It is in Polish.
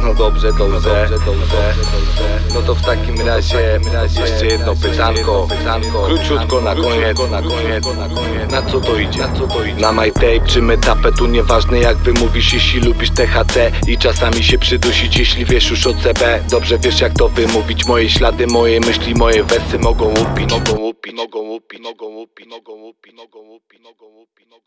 No dobrze. No to w takim razie jeszcze jedno pytanko. Króciutko na koniec. Na co to idzie? Na my tape czy metapę, tu nieważne jak wymówisz, jeśli lubisz THC i czasami się przydusić, jeśli wiesz już o CB. Dobrze wiesz jak to wymówić, moje ślady, moje myśli, moje wersy mogą łupić.